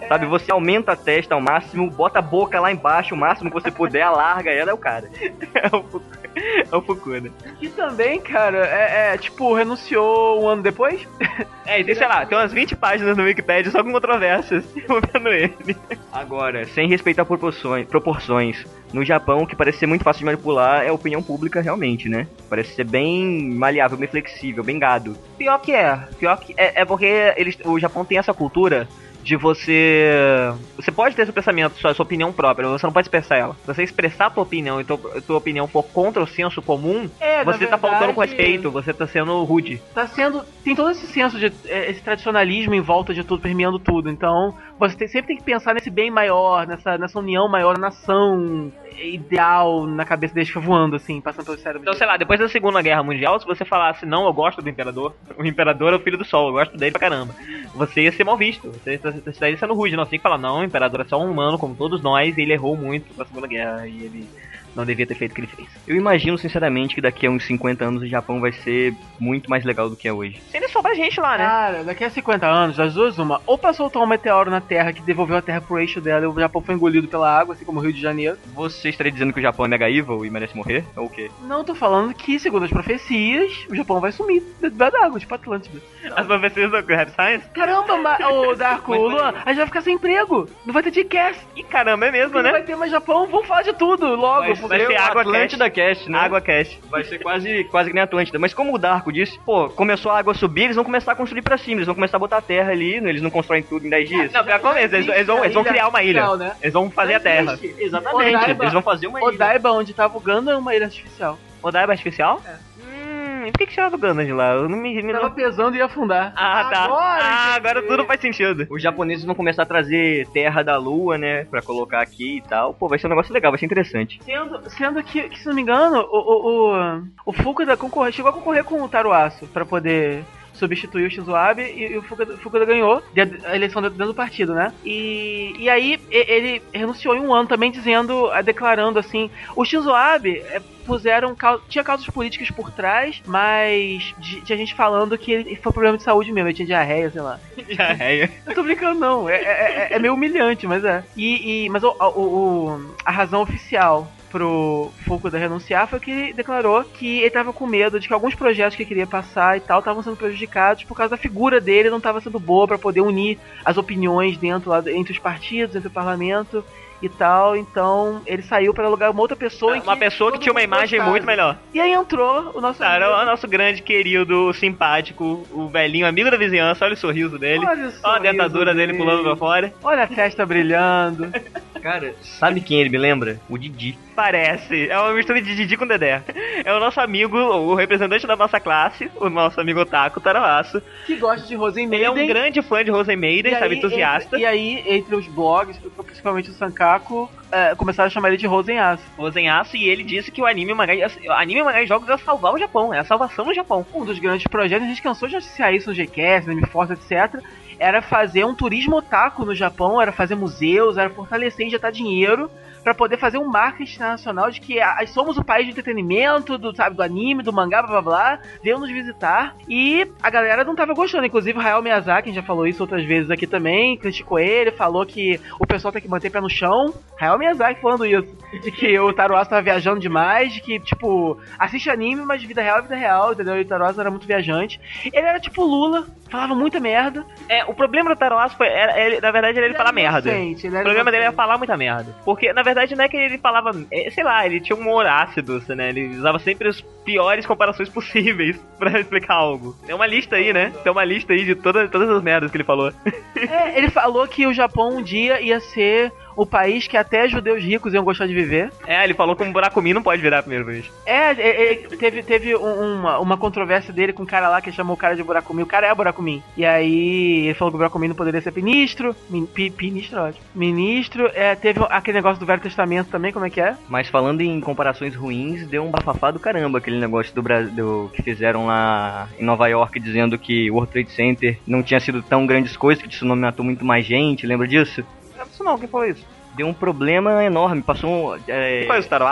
Sabe, você aumenta a testa ao máximo, bota a boca lá embaixo, o máximo que você puder, alarga ela, é o cara. É o Fukuda. É o Fukuda. E também, cara, é, é tipo, renunciou um ano depois? É, e tem, sei lá, tem umas vinte páginas no Wikipedia só com controvérsias envolvendo ele. Agora, sem respeitar proporções, proporções, no Japão, o que parece ser muito fácil de manipular é a opinião pública realmente, né? Parece ser bem maleável, bem flexível, bem gado. Pior que é. Pior que é, é porque eles, o Japão tem essa cultura de você... Você pode ter seu pensamento, sua, sua opinião própria, mas você não pode expressar ela. Se você expressar a tua opinião e tua, tua opinião for contra o senso comum, é, você tá verdade, faltando com respeito, você tá sendo rude. Tá sendo... Tem todo esse senso de... Esse tradicionalismo em volta de tudo, permeando tudo. Então, você tem, sempre tem que pensar nesse bem maior, nessa, nessa união maior, nação ideal na cabeça deles, fica voando, assim, passando pelo cérebro. Então, sei lá, depois da Segunda Guerra Mundial, se você falasse, não, eu gosto do Imperador, o Imperador é o filho do Sol, eu gosto dele pra caramba, você ia ser mal visto, você estaria sendo rude, não, você tem que falar, não, o Imperador é só um humano, como todos nós, e ele errou muito na Segunda Guerra, e ele não devia ter feito o que ele fez. Eu imagino, sinceramente, que daqui a uns cinquenta anos o Japão vai ser muito mais legal do que é hoje. Se ele só pra gente lá, né? Cara, daqui a cinquenta anos, das duas, uma, ou pra soltar um meteoro na Terra que devolveu a Terra pro eixo dela e o Japão foi engolido pela água, assim como o Rio de Janeiro. Você estaria dizendo que o Japão é mega evil e merece morrer? Ou o quê? Não, tô falando que, segundo as profecias, o Japão vai sumir debaixo da água, tipo Atlântida. As profecias do Rap Science? Caramba, o Darko, Luan, a gente vai ficar sem emprego. Não vai ter T-Cast. Ih, caramba, é mesmo, Não né? vai ter mais Japão, vamos falar de tudo logo. Vai, vai ser água Atlântida Cast, né? Água Cast. Vai ser quase, quase que nem Atlântida. Mas como o Darko disse, pô, começou a água a subir, eles vão começar a construir pra cima. Eles vão começar a botar a terra ali, eles não constroem tudo em dez dias. Não, pior que eles, eles, eles, vão, eles vão criar uma ilha. Né? Eles vão fazer a terra. Exatamente, Odaiba, eles vão fazer uma ilha. Odaiba, onde tava o Ganda, é uma ilha artificial. Odaiba artificial? É. Hum, e por que que tiraram do Ganda de lá? Eu não me... me Tava não... pesando e ia afundar. Ah, tá. Agora, ah, entendi. agora tudo faz sentido. Os japoneses vão começar a trazer terra da lua, né, pra colocar aqui e tal. Pô, vai ser um negócio legal, vai ser interessante. Sendo, sendo que, que, se não me engano, o, o, o, o Fukuda concorre, chegou a concorrer com o Taruaço pra poder substituir o Shinzo Abe e, e o Fukuda, Fukuda ganhou a eleição dentro do partido, né? E, e aí ele renunciou em um ano também dizendo, declarando assim, o Shinzo Abe é, puseram, tinha causas políticas por trás, mas tinha gente falando que ele foi problema de saúde mesmo, ele tinha diarreia, sei lá. Diarreia. Não tô brincando não, é, é, é meio humilhante, mas é. E, e, mas o, o, o, a razão oficial pro Fukuda renunciar foi que ele declarou que ele tava com medo de que alguns projetos que ele queria passar e tal estavam sendo prejudicados por causa da figura dele, não tava sendo boa pra poder unir as opiniões dentro lá, entre os partidos, entre o parlamento e tal, então ele saiu para alugar uma outra pessoa. Uma pessoa que tinha uma imagem gostava. muito melhor. E aí entrou o nosso Cara, amigo. o nosso grande querido, simpático, o velhinho amigo da vizinhança, olha o sorriso dele. Olha, o Olha a dentadura sorriso dele pulando pra fora. Olha a testa brilhando. Cara, sabe quem ele me lembra? O Didi. Parece, é uma mistura de Didi com Dedé. É o nosso amigo, o representante da nossa classe, o nosso amigo Otaku Tarawasu. Que gosta de Rosen Ele é um Maiden. grande fã de Rosen Maiden, E sabe, aí, entusiasta. Entre, e aí, entre os blogs, principalmente o Sankaku, é, começaram a chamar ele de Rosenyasu. Rosenyasu, e ele disse que o anime, mangá, o anime, mangá e jogos é salvar o Japão, é a salvação do Japão. Um dos grandes projetos, a gente cansou de noticiar isso no G-Cast, no M-Force, etcétera, era fazer um turismo otaku no Japão, era fazer museus, era fortalecer e injetar dinheiro pra poder fazer um marketing internacional de que ah, somos o país do entretenimento, do, sabe, do anime, do mangá, blá blá blá, veio nos visitar, e a galera não tava gostando, inclusive o Hayao Miyazaki, a gente já falou isso outras vezes aqui também, criticou ele, falou que o pessoal tem que manter pé no chão, Hayao Miyazaki falando isso, de que o Taruaço tava viajando demais, de que, tipo, assiste anime, mas vida real é vida real, entendeu? E o Taruaço era muito viajante. Ele era tipo Lula, falava muita merda. É, o problema do Taruaçu foi, era, ele, na verdade, era ele, ele falar merda. Inocente, ele o era problema inocente. dele era falar muita merda. Porque, na verdade, não é que ele falava, é, sei lá, ele tinha um humor ácido, assim, né? Ele usava sempre as piores comparações possíveis pra explicar algo. Tem uma lista aí, né? Tem uma lista aí de toda, todas as merdas que ele falou. É, ele falou que o Japão um dia ia ser o país que até judeus ricos iam gostar de viver. É, ele falou que um Buracomi não pode virar primeiro vez. É, é, é teve, teve um, uma, uma controvérsia dele com um cara lá que chamou o cara de Buracomi. O cara é Buracomi. E aí ele falou que o Buracomi não poderia ser ministro. Min, pi, ministro, ótimo. Ministro, é, teve aquele negócio do Velho Testamento também, como é que é? Mas falando em comparações ruins, deu um bafafá do caramba aquele negócio do Brasil que fizeram lá em Nova York, dizendo que o World Trade Center não tinha sido tão grandes coisas, que o tsunami matou muito mais gente, lembra disso? Não, isso não, quem falou isso? Deu um problema enorme, passou um... É... Foi o Taruaçu?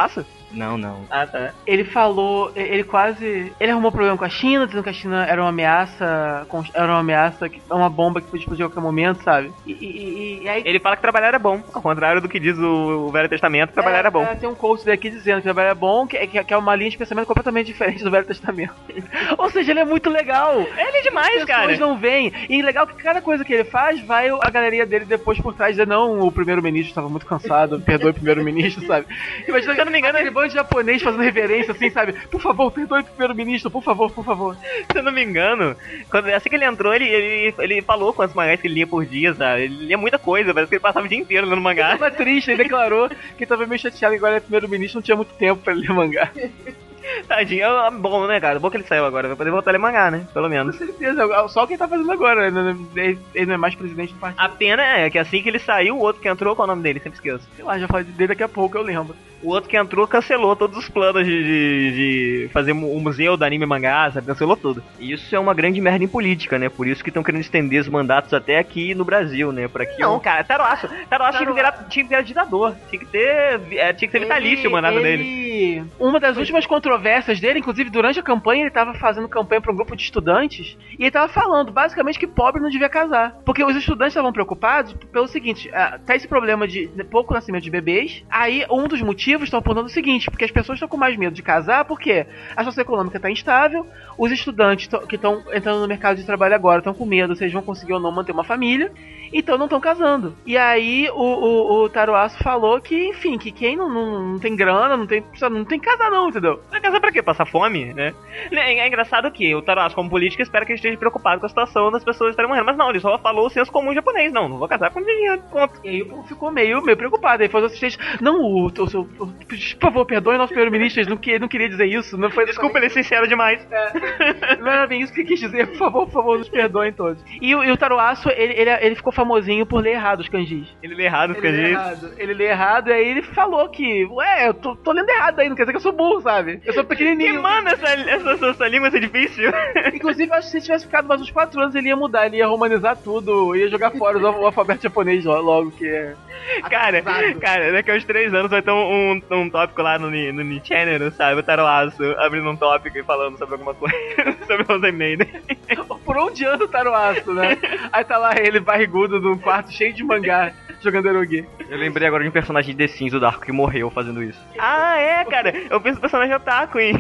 Não, não. Ah, tá. Ele falou, ele quase... Ele arrumou problema com a China, dizendo que a China era uma ameaça, era uma ameaça, uma bomba que podia explodir a qualquer momento, sabe? E, e, e aí... Ele fala que trabalhar era bom, ao contrário do que diz o, o Velho Testamento, trabalhar é, era bom. É, tem um quote daqui dizendo que trabalhar é bom, que, que, que é uma linha de pensamento completamente diferente do Velho Testamento. Ou seja, ele é muito legal. Ele é demais, cara. As pessoas não veem. E legal que cada coisa que ele faz, vai a galeria dele depois por trás dizer, não, o primeiro-ministro estava muito cansado, perdoe o primeiro-ministro, sabe? Imagina, se eu não me engano, aquele bando de japonês fazendo reverência, assim, sabe? Por favor, perdoe o primeiro-ministro, por favor, por favor. Se eu não me engano, quando, assim que ele entrou, ele, ele, ele falou quantos mangás que ele lia por dia, sabe? Ele lia muita coisa, parece que ele passava o dia inteiro lendo mangá. Ele tava triste, ele declarou que tava meio chateado que agora é primeiro-ministro, não tinha muito tempo pra ler mangá. Tadinho, é bom, né, cara? Bom que ele saiu agora, vai poder voltar a ler mangá, né? Pelo menos. Com certeza, só quem tá fazendo agora, ele, ele não é mais presidente do partido. A pena é que assim que ele saiu, o outro que entrou, qual é o nome dele? Sempre esqueço. Sei lá, já falei dele daqui a pouco, eu lembro. O outro que entrou cancelou todos os planos de, de, de fazer o museu do anime e mangá, sabe? Cancelou tudo. E isso é uma grande merda em política, né? Por isso que estão querendo estender os mandatos até aqui no Brasil, né? Por aqui. Não, eu... cara, Taroaço. Taroaço tinha que virar, tinha que virar ditador. Tinha que ter. É, tinha que ser vitalício o mandato ele... dele. Uma das últimas controvérsias dele, inclusive durante a campanha, ele tava fazendo campanha pra um grupo de estudantes e ele tava falando basicamente que pobre não devia casar. Porque os estudantes estavam preocupados pelo seguinte: uh, tá esse problema de pouco nascimento de bebês. Aí um dos motivos estão apontando o seguinte, porque as pessoas estão com mais medo de casar, porque a situação econômica está instável, os estudantes tão, que estão entrando no mercado de trabalho agora estão com medo se eles vão conseguir ou não manter uma família, então não estão casando. E aí o, o, o Taroaço falou que, enfim, que quem não, não, não tem grana, não tem, não tem que casar não, entendeu? Vai casar pra quê? Passar fome, né? É, é engraçado que o Taroaço, como político, espera que ele esteja preocupado com a situação das pessoas estarem morrendo, mas não, ele só falou o senso comum japonês, não, não vou casar com dinheiro, ponto. E aí ficou meio, meio preocupado, aí foi os assistentes, não, o, o, o, o por favor, perdoe o nosso primeiro-ministro, ele não, que, não queria dizer isso, não foi... Desculpa, ele é sincero demais. É. Não era bem isso que ele quis dizer, por favor, por favor, nos perdoem todos. E, e o Taroaço, ele, ele, ele ficou famosinho por ler errado os kanjis. Ele lê errado os ele kanjis? Lê errado, ele lê errado, e aí ele falou que, ué, eu tô, tô lendo errado aí, não quer dizer que eu sou burro, sabe? Eu sou pequenininho. Que manda essa, essa, essa, essa língua ser difícil. Inclusive, eu acho que se tivesse ficado mais uns quatro anos, ele ia mudar, ele ia romanizar tudo, ia jogar fora o alfabeto japonês logo, que é... Cara, cara, daqui a uns três anos vai ter um, um, um tópico lá no, no Nichannel, sabe? O Taroaço abrindo um tópico e falando sobre alguma coisa, sobre o Zenmaiden. Por onde anda o Taroaço, né? Aí tá lá ele barrigudo num quarto cheio de mangá, jogando erogue. Eu lembrei agora de um personagem de The Sims, o Darko, que morreu fazendo isso. Ah, é, cara, eu fiz o personagem otaku em,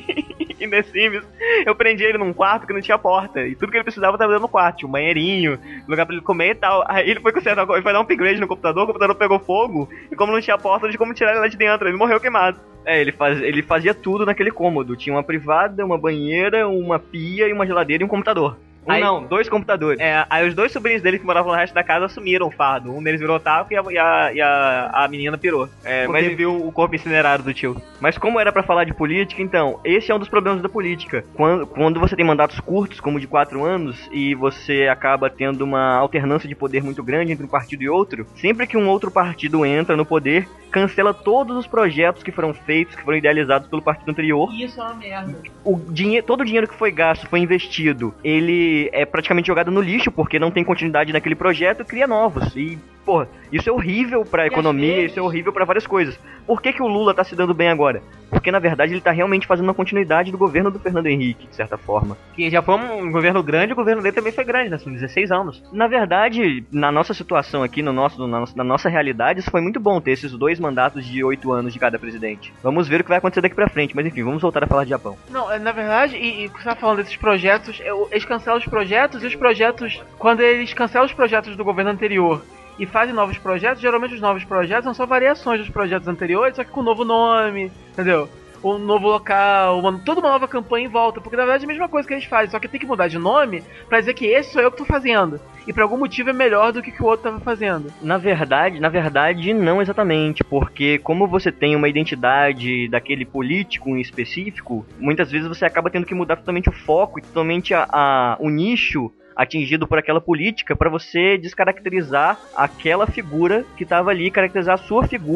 em The Sims. Eu prendi ele num quarto que não tinha porta, e tudo que ele precisava tava dentro no quarto, tinha um banheirinho, lugar pra ele comer e tal. Aí ele foi consertar, ele foi dar um upgrade no computador, o computador pegou fogo, e como não tinha porta, de como tirar ele lá de dentro, ele morreu queimado. É, ele, faz, ele fazia tudo naquele cômodo. Tinha uma privada, uma banheira, uma pia e uma geladeira e um computador. Um aí, não, dois computadores. É, aí os dois sobrinhos dele que moravam no resto da casa assumiram o fardo. Um deles virou otaku e a, e a, e a, a menina pirou. É, mas ele viu o corpo incinerado do tio. Mas como era pra falar de política, então, esse é um dos problemas da política. Quando, quando você tem mandatos curtos, como de quatro anos, e você acaba tendo uma alternância de poder muito grande entre um partido e outro, sempre que um outro partido entra no poder, cancela todos os projetos que foram feitos, que foram idealizados pelo partido anterior. Isso é uma merda. O dinhe- todo o dinheiro que foi gasto, foi investido, ele é praticamente jogado no lixo, porque não tem continuidade naquele projeto e cria novos. E, pô, isso é horrível pra economia, isso é horrível pra várias coisas. Por que que o Lula tá se dando bem agora? Porque, na verdade, ele tá realmente fazendo uma continuidade do governo do Fernando Henrique, de certa forma. Que já foi um governo grande, o governo dele também foi grande, né? São dezesseis anos. Na verdade, na nossa situação aqui, no nosso, na, na nossa realidade, isso foi muito bom ter esses dois mandatos de oito anos de cada presidente. Vamos ver o que vai acontecer daqui pra frente, mas enfim, vamos voltar a falar de Japão. Não, na verdade, e, e você tá falando desses projetos, eles cancelam os projetos, e os projetos, quando eles cancelam os projetos do governo anterior e fazem novos projetos, geralmente os novos projetos são só variações dos projetos anteriores, só que com um novo nome, entendeu? Um novo local, uma, toda uma nova campanha em volta, porque na verdade é a mesma coisa que eles fazem, só que tem que mudar de nome pra dizer que esse sou eu que tô fazendo. E por algum motivo é melhor do que, que o outro tava fazendo. Na verdade, na verdade, não exatamente, porque como você tem uma identidade daquele político em específico, muitas vezes você acaba tendo que mudar totalmente o foco e totalmente a, a, o nicho atingido por aquela política para você descaracterizar aquela figura que estava ali, caracterizar a sua figura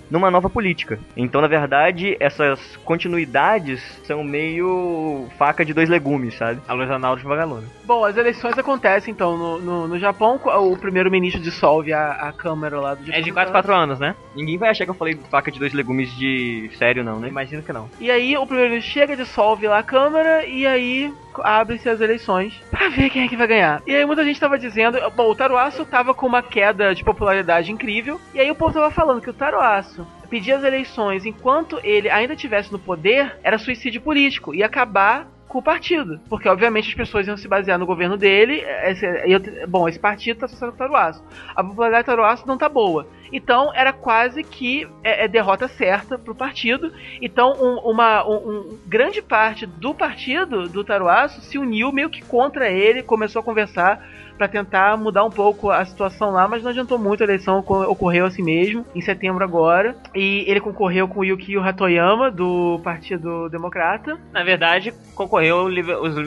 numa nova política. Então, na verdade, essas continuidades são meio faca de dois legumes, sabe? A luz anal dos vagalumes. Bom, as eleições acontecem, então, no, no, no Japão. O primeiro-ministro dissolve a, a Câmara lá do Japão. É de quatro, quatro anos, né? Ninguém vai achar que eu falei faca de dois legumes de sério, não, né? Imagino que não. E aí, o primeiro-ministro chega, dissolve lá a Câmara, e aí abrem-se as eleições pra ver quem é que vai ganhar. E aí muita gente tava dizendo, bom, o Taruaço tava com uma queda de popularidade incrível, e aí o povo tava falando que o Taruaço pedir as eleições enquanto ele ainda estivesse no poder era suicídio político, ia acabar com o partido, porque obviamente as pessoas iam se basear no governo dele. Esse, bom, esse partido tá associado com o Taruaço, a popularidade do Taruaço não tá boa, então era quase que é, é derrota certa pro partido. Então um, uma um, um, grande parte do partido do Taruaço se uniu meio que contra ele, começou a conversar para tentar mudar um pouco a situação lá, mas não adiantou muito. A eleição ocorreu assim mesmo, em setembro agora, e ele concorreu com o Yukio Hatoyama, do Partido Democrata. Na verdade, concorreu o,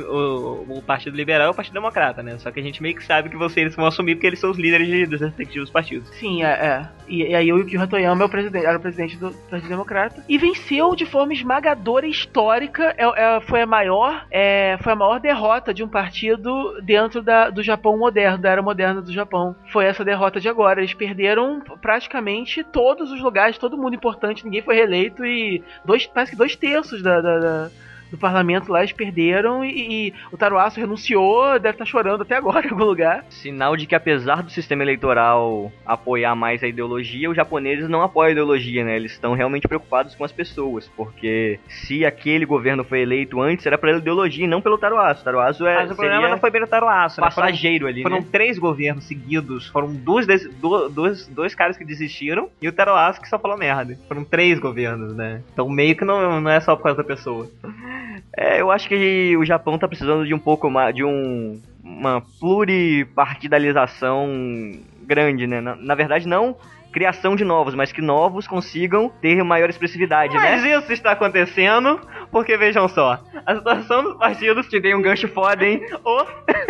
o, o Partido Liberal e o Partido Democrata, né? Só que a gente meio que sabe que vocês vão assumir porque eles são os líderes de, dos respectivos partidos. Sim, é, é. E, e aí o Yukio Hatoyama é o presidente, era o presidente do Partido Democrata, e venceu de forma esmagadora e histórica. É, é, foi, a maior, é, foi a maior derrota de um partido dentro da, do Japão moderno, da era moderna do Japão. Foi essa derrota de agora. Eles perderam praticamente todos os lugares, todo mundo importante, ninguém foi reeleito, e dois, parece que dois terços da, da, da do parlamento lá eles perderam, e, e o Taruaço renunciou, deve estar chorando até agora em algum lugar. Sinal de que apesar do sistema eleitoral apoiar mais a ideologia, os japoneses não apoiam a ideologia, né? Eles estão realmente preocupados com as pessoas, porque se aquele governo foi eleito antes, era pela ideologia e não pelo Taruaço. O Taruaço é, Mas o problema não foi pelo Taruaço, né? passageiro foram, ali, Foram né? três governos seguidos, foram dois, dois, dois, dois caras que desistiram e o Taruaço que só falou merda. Foram três governos, né? Então meio que não, não é só por causa da pessoa. É, eu acho que o Japão tá precisando de um pouco mais, de um, uma pluripartidalização grande, né? Na, na verdade, não criação de novos, mas que novos consigam ter maior expressividade, mas né? Mas isso está acontecendo porque, vejam só, a situação dos partidos... Te dei um gancho foda, hein? Oh.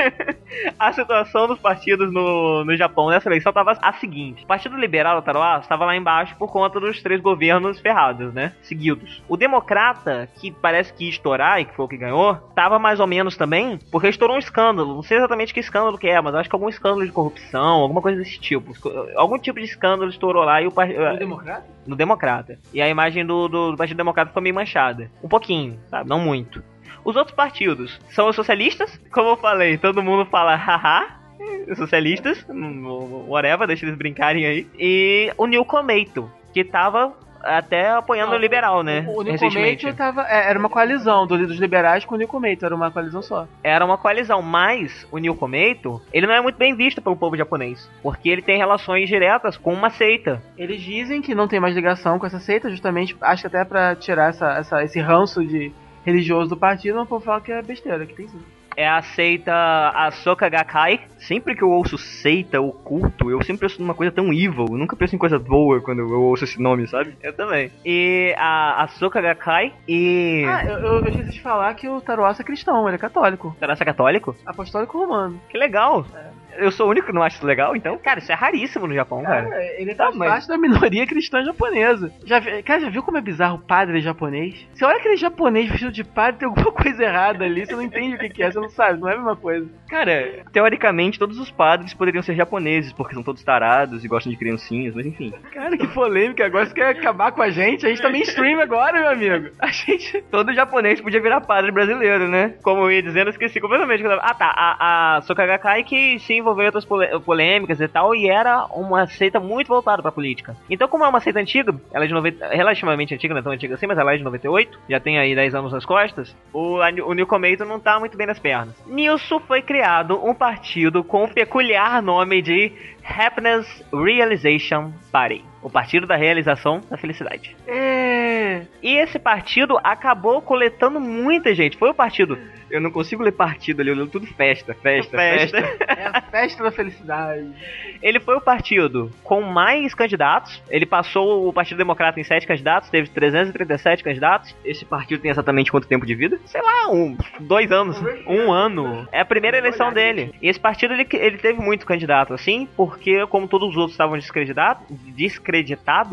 A situação dos partidos no, no Japão nessa eleição estava a seguinte: o Partido Liberal do Taruaço estava lá embaixo por conta dos três governos ferrados, né? Seguidos. O Democrata, que parece que ia estourar e que foi o que ganhou, estava mais ou menos também, porque estourou um escândalo. Não sei exatamente que escândalo que é, mas acho que algum escândalo de corrupção, alguma coisa desse tipo. Algum tipo de escândalo estourou lá e o partido... No Democrata? No Democrata. E a imagem do, do, do Partido Democrata ficou meio manchada. Um pouquinho, sabe? Não muito. Os outros partidos são os socialistas, como eu falei, todo mundo fala haha, socialistas, whatever, deixa eles brincarem aí. E o New Komeito, que tava até apoiando Não, o liberal, né? O, o New Komeito tava, é, era uma coalizão do, dos liberais com o New Komeito, era uma coalizão só. Era uma coalizão, mas o New Komeito, ele não é muito bem visto pelo povo japonês, porque ele tem relações diretas com uma seita. Eles dizem que não tem mais ligação com essa seita, justamente, acho que até pra tirar essa, essa, esse ranço de religioso do partido, não vou falar que é besteira, que tem sim. É a seita Asoka Gakkai. Sempre que eu ouço seita ou culto, eu sempre penso numa coisa tão evil. Eu nunca penso em coisa boa quando eu ouço esse nome, sabe? Eu também. E a Asoka Gakkai e... Ah, eu, eu esqueci de falar que o Taruaço é cristão, ele é católico. Taruaço é católico? Apostólico romano. Que legal. É. Eu sou o único que não acha isso legal, então? Cara, isso é raríssimo no Japão, cara. cara. Ele faz tá, parte mas... da minoria cristã japonesa. Já, cara, já viu como é bizarro o padre japonês? Você olha aquele japonês vestido de padre, tem alguma coisa errada ali, você não entende o que, que é, você não sabe, não é a mesma coisa. Cara, teoricamente todos os padres poderiam ser japoneses, porque são todos tarados e gostam de criancinhas, mas enfim. Cara, que polêmica, agora você quer acabar com a gente? A gente tá mainstream agora, meu amigo. A gente... Todo japonês podia virar padre brasileiro, né? Como eu ia dizendo, eu esqueci completamente. Ah tá, a, a Soka Gakkai que se envolveu em outras polêmicas e tal, e era uma seita muito voltada pra política. Então, como é uma seita antiga, ela é de noventa, relativamente antiga, não é tão antiga assim, mas ela é de noventa e oito, já tem aí dez anos nas costas, o, o New Komeito não tá muito bem nas pernas. Nisso foi criado um partido com o peculiar nome de Happiness Realization Party, o Partido da Realização da Felicidade. É... E esse partido acabou coletando muita gente. Foi o partido... Eu não consigo ler partido ali, eu leio tudo festa, festa, festa. festa. É a festa da felicidade. Ele foi o partido com mais candidatos. Ele passou o Partido Democrata em sete candidatos, teve trezentos e trinta e sete candidatos. Esse partido tem exatamente quanto tempo de vida? Sei lá, um, dois anos, um ano. É a primeira eleição dele. E esse partido, ele, ele teve muito candidato, assim, porque como todos os outros estavam descreditados, descreditados,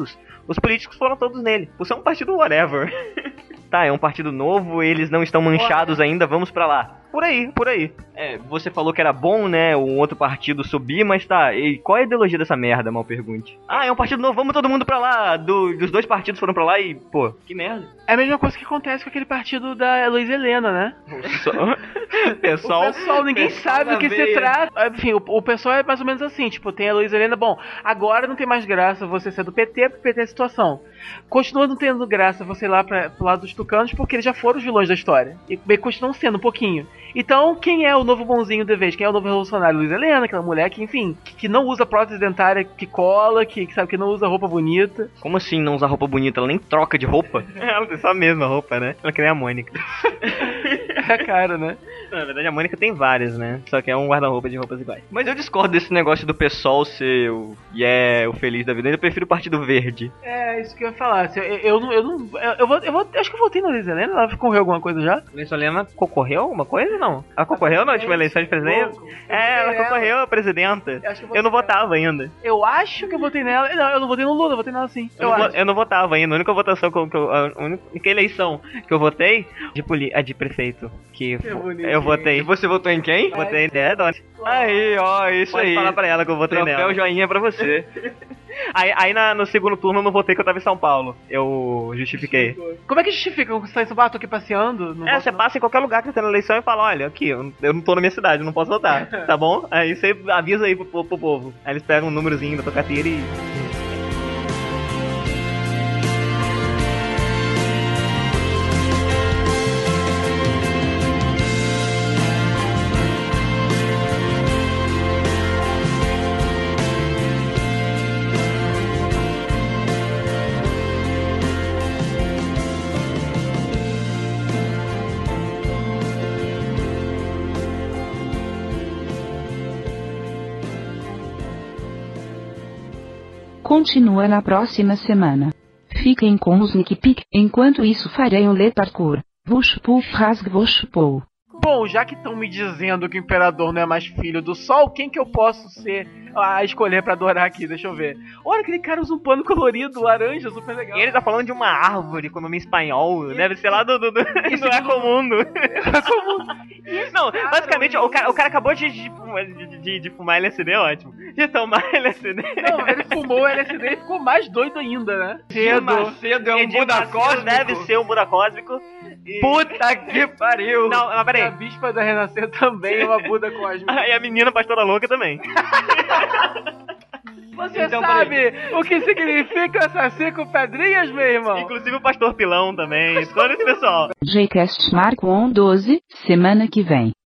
Os políticos foram todos nele. Por ser um partido whatever. Tá, é um partido novo, eles não estão manchados ainda, vamos pra lá. Por aí, por aí. É, você falou que era bom, né, um outro partido subir, mas tá, e qual é a ideologia dessa merda, mal pergunte? Ah, é um partido novo, vamos todo mundo pra lá. Do, dos dois partidos foram pra lá e, pô, que merda. É a mesma coisa que acontece com aquele partido da Luiz Helena, né? pessoal, o pessoal, ninguém pessoal sabe do que veia. se trata. Enfim, o, o pessoal é mais ou menos assim, tipo, tem a Luiz Helena, bom, agora não tem mais graça você ser do P T, porque o P T é a situação. Continua não tendo graça você ir lá pra, pro lado dos tucanos, porque eles já foram os vilões da história. E bem, continuam sendo um pouquinho. Então, quem é o novo bonzinho de vez? Quem é o novo revolucionário? Luiz Helena, aquela mulher que, enfim, que, que não usa prótese dentária que cola, que, que sabe que não usa roupa bonita. Como assim não usa roupa bonita? Ela nem troca de roupa? Ela tem só a mesma roupa, né? Ela que nem a Mônica. É a cara, né? Na verdade, a Mônica tem várias, né? Só que é um guarda-roupa de roupas iguais. Mas eu discordo desse negócio do PSOL ser o e é o feliz da vida. Eu prefiro o Partido Verde. É, isso que eu ia falar. Assim, eu, eu não. Eu, não eu, eu, vou, eu vou. Acho que eu votei na Luiz Helena. Ela concorreu alguma coisa já? Luiz Helena concorreu alguma coisa? Não. Ela concorreu na última eleição de presidente? É, ela concorreu a presidenta. Eu, acho que eu, eu não nela. votava ainda. Eu acho que eu votei nela. Não, eu não votei no Lula, eu votei nela sim. Eu, Eu, não, acho. eu não votava ainda. A única votação que eu, que eu, a única eleição que eu votei de poli, a de prefeito. Que, Que bonitinho. eu votei. Você votou em quem? Ai, Votei em é, Dona. Aí, ó, isso Pode aí. falar pra ela que eu votei Troféu nela. joinha pra você. Aí, aí na, no segundo turno eu não votei que eu tava em São Paulo. Eu justifiquei. Como é que justifica? Você tá em São Paulo, tô aqui passeando? Não É, voto, você não? passa em qualquer lugar que tá na eleição e fala, olha, aqui, eu, eu não tô na minha cidade, eu não posso votar, tá bom? Aí você avisa aí pro, pro, pro povo. Aí eles pegam um númerozinho da tua carteira e... Continua na próxima semana. Fiquem com os Nick Pick, enquanto isso farei um le parkour. Vushpu rasg vushpu. Bom, já que estão me dizendo que o Imperador não é mais filho do Sol, quem que eu posso ser a escolher pra adorar aqui? Deixa eu ver. Olha, aquele cara usa um pano colorido, laranja, super legal. E ele tá falando de uma árvore com nome em espanhol, deve ser lá do... do, do não é comum. É comum. Não, basicamente, o cara, o cara acabou de, de, fumar- de, de, de fumar L S D, ótimo. De tomar L S D. Não, ele fumou o L S D e ficou mais doido ainda, né? Cedo. Macedo é um Edir Buda Macedo cósmico. deve ser um Buda cósmico. E- Puta que pariu. Não, mas A peraí. Bispa da Renascer também é uma Buda cósmica. E a menina pastora louca também. Você Então, sabe o que significa essas cinco pedrinhas, meu irmão? Inclusive o pastor Pilão também. Todo esse pessoal. Jcast Marco on doze, semana que vem.